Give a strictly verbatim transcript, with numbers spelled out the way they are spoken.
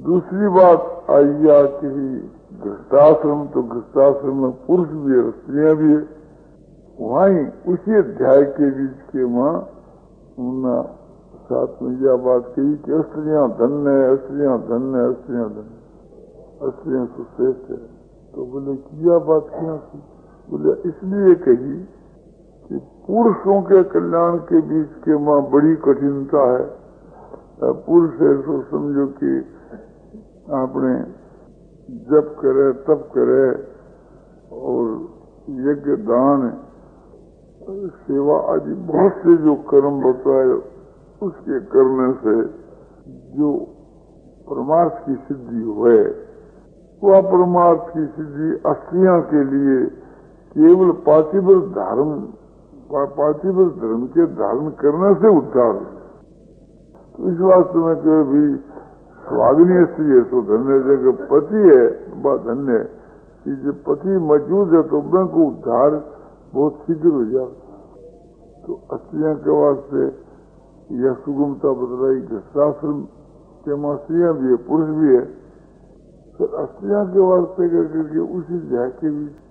दूसरी बात आई आ कि गृहस्थाश्रम, तो गृहस्थाश्रम में पुरुष भी है, स्त्रियां भी है। वहीं उसी अध्याय के बीच के वहां उन्होंने साथ में यह बात कही कि स्त्रियां धन्य है, स्त्रियां धन्य है, स्त्रियां धन्य, स्त्रियां सुश्रेष्ठ है। तो बोले कि यह बात क्यों की? बोले इसलिए कही कि पुरुषों के कल्याण के बीच के वहां बड़ी कठिनता है। पुरुष है तो समझो कि आपने जप करे, तप करे और यज्ञ, दान, सेवा आदि बहुत से जो कर्म बताए उसके करने से जो परमार्थ की सिद्धि हुए, वह परमार्थ की सिद्धि स्त्रियों के लिए केवल पातिव्रत धर्म पातिव्रत धर्म के धारण करने से उद्धार है। तो इस वास्तव में जो भी स्वाग्नीय स्त्री है तो धन्य, जगह पति है वह धन्य कि जब पति मौजूद है तो उनको उद्धार बहुत शीघ्र हो जाता। तो स्त्रियों के वास्ते यह सुगमता बदलाई। गृहस्थाश्रम के मां स्त्रियां भी है, पुरुष भी है, तो स्त्रियों के वास्ते करके उसी ध्यान के बीच